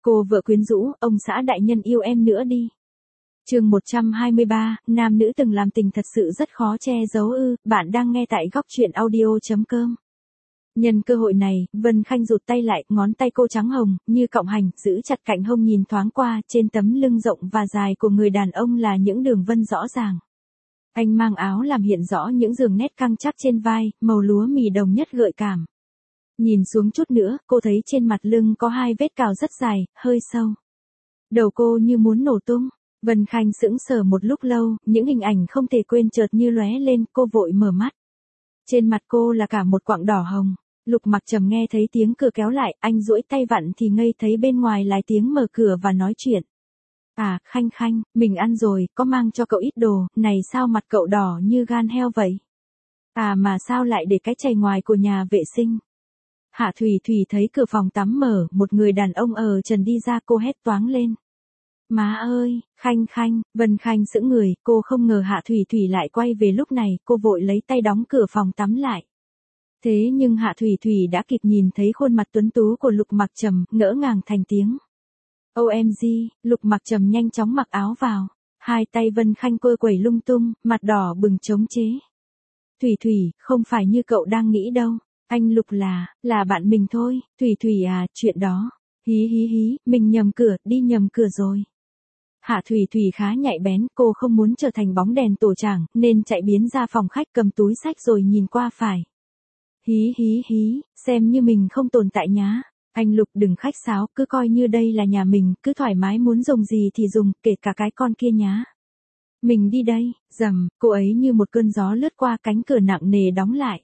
Cô vợ quyến rũ, ông xã đại nhân yêu em nữa đi. Chương 123, nam nữ từng làm tình thật sự rất khó che giấu ư, bạn đang nghe tại góc truyện audio.com. Nhân cơ hội này, Vân Khanh rụt tay lại, ngón tay cô trắng hồng, như cọng hành, giữ chặt cạnh hông nhìn thoáng qua, trên tấm lưng rộng và dài của người đàn ông là những đường vân rõ ràng. Anh mang áo làm hiện rõ những đường nét căng chắc trên vai, màu lúa mì đồng nhất gợi cảm. Nhìn xuống chút nữa, cô thấy trên mặt lưng có hai vết cào rất dài, hơi sâu. Đầu cô như muốn nổ tung. Vân Khanh sững sờ một lúc lâu, những hình ảnh không thể quên chợt như lóe lên, cô vội mở mắt. Trên mặt cô là cả một quặng đỏ hồng. Lục Mặc Trầm nghe thấy tiếng cửa kéo lại, anh duỗi tay vặn thì ngây thấy bên ngoài lái tiếng mở cửa và nói chuyện. À, Khanh Khanh, mình ăn rồi, có mang cho cậu ít đồ, này sao mặt cậu đỏ như gan heo vậy? À mà sao lại để cái chày ngoài của nhà vệ sinh? Hạ Thủy Thủy thấy cửa phòng tắm mở, một người đàn ông ở trần đi ra, cô hét toáng lên. Má ơi, Khanh Khanh, Vân Khanh sững người, cô không ngờ Hạ Thủy Thủy lại quay về lúc này, cô vội lấy tay đóng cửa phòng tắm lại. Thế nhưng Hạ Thủy Thủy đã kịp nhìn thấy khuôn mặt tuấn tú của Lục Mặc Trầm, ngỡ ngàng thành tiếng. OMG, Lục Mặc Trầm nhanh chóng mặc áo vào. Hai tay Vân Khanh quơ quẩy lung tung, mặt đỏ bừng chống chế. Thủy Thủy, không phải như cậu đang nghĩ đâu. Anh Lục là bạn mình thôi. Thủy Thủy à, chuyện đó. Hí hí hí, mình nhầm cửa, đi nhầm cửa rồi. Hạ Thủy Thủy khá nhạy bén, cô không muốn trở thành bóng đèn tổ chảng, nên chạy biến ra phòng khách cầm túi sách rồi nhìn qua phải. Hí hí hí, xem như mình không tồn tại nhá. Anh Lục đừng khách sáo, cứ coi như đây là nhà mình, cứ thoải mái muốn dùng gì thì dùng, kể cả cái con kia nhá. Mình đi đây, rầm, cô ấy như một cơn gió lướt qua, cánh cửa nặng nề đóng lại.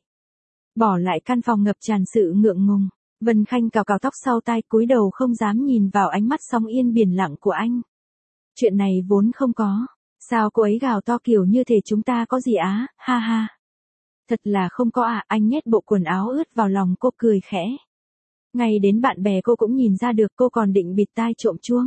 Bỏ lại căn phòng ngập tràn sự ngượng ngùng. Vân Khanh cào cào tóc sau tai, cúi đầu không dám nhìn vào ánh mắt sóng yên biển lặng của anh. Chuyện này vốn không có. Sao cô ấy gào to kiểu như thể chúng ta có gì á, ha ha. Thật là không có à, anh nhét bộ quần áo ướt vào lòng cô cười khẽ. Ngay đến bạn bè cô cũng nhìn ra được, cô còn định bịt tai trộm chuông.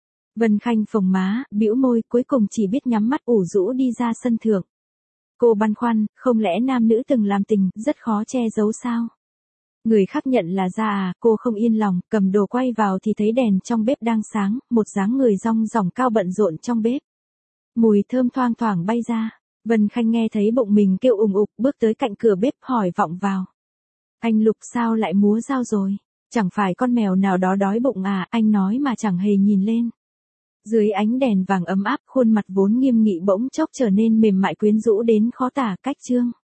Vân Khanh phồng má, bĩu môi, cuối cùng chỉ biết nhắm mắt ủ rũ đi ra sân thượng. Cô băn khoăn, không lẽ nam nữ từng làm tình, rất khó che giấu sao? Người khác nhận là ra à, cô không yên lòng, cầm đồ quay vào thì thấy đèn trong bếp đang sáng, một dáng người rong ròng cao bận rộn trong bếp. Mùi thơm thoang thoảng bay ra, Vân Khanh nghe thấy bụng mình kêu ùng ục, bước tới cạnh cửa bếp hỏi vọng vào. Anh Lục sao lại múa dao rồi? Chẳng phải con mèo nào đó đói bụng à, anh nói mà chẳng hề nhìn lên. Dưới ánh đèn vàng ấm áp, khuôn mặt vốn nghiêm nghị bỗng chốc trở nên mềm mại quyến rũ đến khó tả, cách chương.